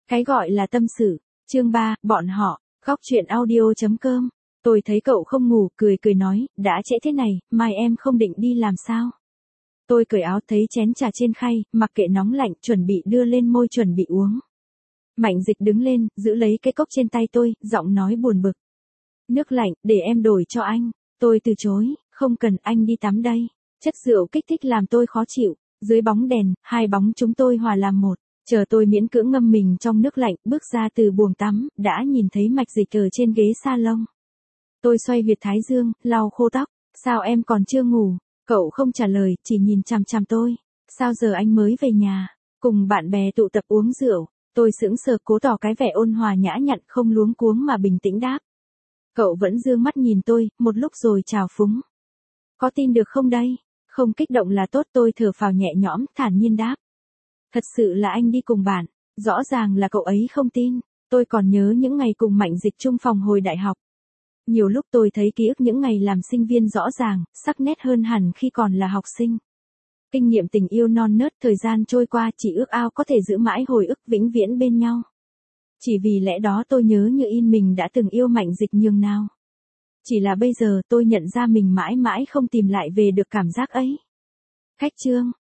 Cái gọi là tâm sự, chương 3, bọn họ, khóc chuyện audio.com. Tôi thấy cậu không ngủ, cười cười nói, đã trễ thế này, mai em không định đi làm sao? Tôi cởi áo thấy chén trà trên khay, mặc kệ nóng lạnh, chuẩn bị đưa lên môi chuẩn bị uống. Mạnh Dịch đứng lên, giữ lấy cái cốc trên tay tôi, giọng nói buồn bực. Nước lạnh, để em đổi cho anh. Tôi từ chối, không cần, anh đi tắm đây. Chất rượu kích thích làm tôi khó chịu. Dưới bóng đèn, hai bóng chúng tôi hòa làm một. Chờ tôi miễn cưỡng ngâm mình trong nước lạnh, bước ra từ buồng tắm, đã nhìn thấy Mạch Dịch ở trên ghế salon. Tôi xoay huyệt thái dương, lau khô tóc. Sao em còn chưa ngủ? Cậu không trả lời, chỉ nhìn chằm chằm tôi. Sao giờ anh mới về nhà? Cùng bạn bè tụ tập uống rượu. Tôi sững sờ cố tỏ cái vẻ ôn hòa nhã nhặn không luống cuống mà bình tĩnh đáp. Cậu vẫn dương mắt nhìn tôi, một lúc rồi chào phúng. Có tin được không đây? Không kích động là tốt, tôi thở phào nhẹ nhõm, thản nhiên đáp. Thật sự là anh đi cùng bạn, rõ ràng là cậu ấy không tin. Tôi còn nhớ những ngày cùng Mạnh Dịch chung phòng hồi đại học. Nhiều lúc tôi thấy ký ức những ngày làm sinh viên rõ ràng, sắc nét hơn hẳn khi còn là học sinh. Kinh nghiệm tình yêu non nớt, thời gian trôi qua chỉ ước ao có thể giữ mãi hồi ức vĩnh viễn bên nhau. Chỉ vì lẽ đó tôi nhớ như in mình đã từng yêu Mạnh Dịch nhường nào. Chỉ là bây giờ tôi nhận ra mình mãi mãi không tìm lại về được cảm giác ấy. Khách chương.